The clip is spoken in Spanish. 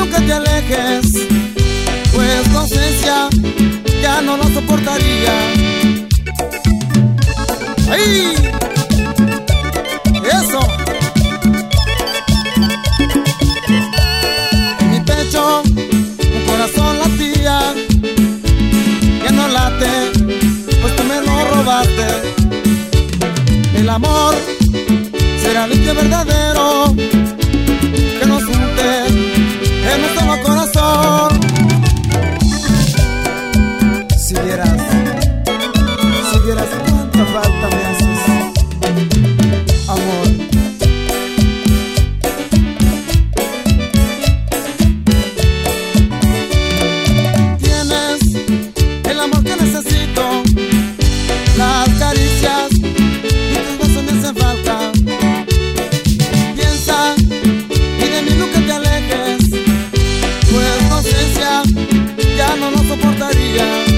nunca te alejes, pues tu ausencia ya no lo soportaría. ¡Ay! ¡Eso! En mi pecho un corazón latía, ya no late, pues tú me lo robaste. El amor será limpio y verdadero, que nos junte en un solo corazón. Si vieras cuánta falta me haces, amor. Tienes el amor que necesito, las caricias y tus besos me hacen falta. Piensa y de mí nunca te alejes, pues tu ausencia ya no lo soportaría.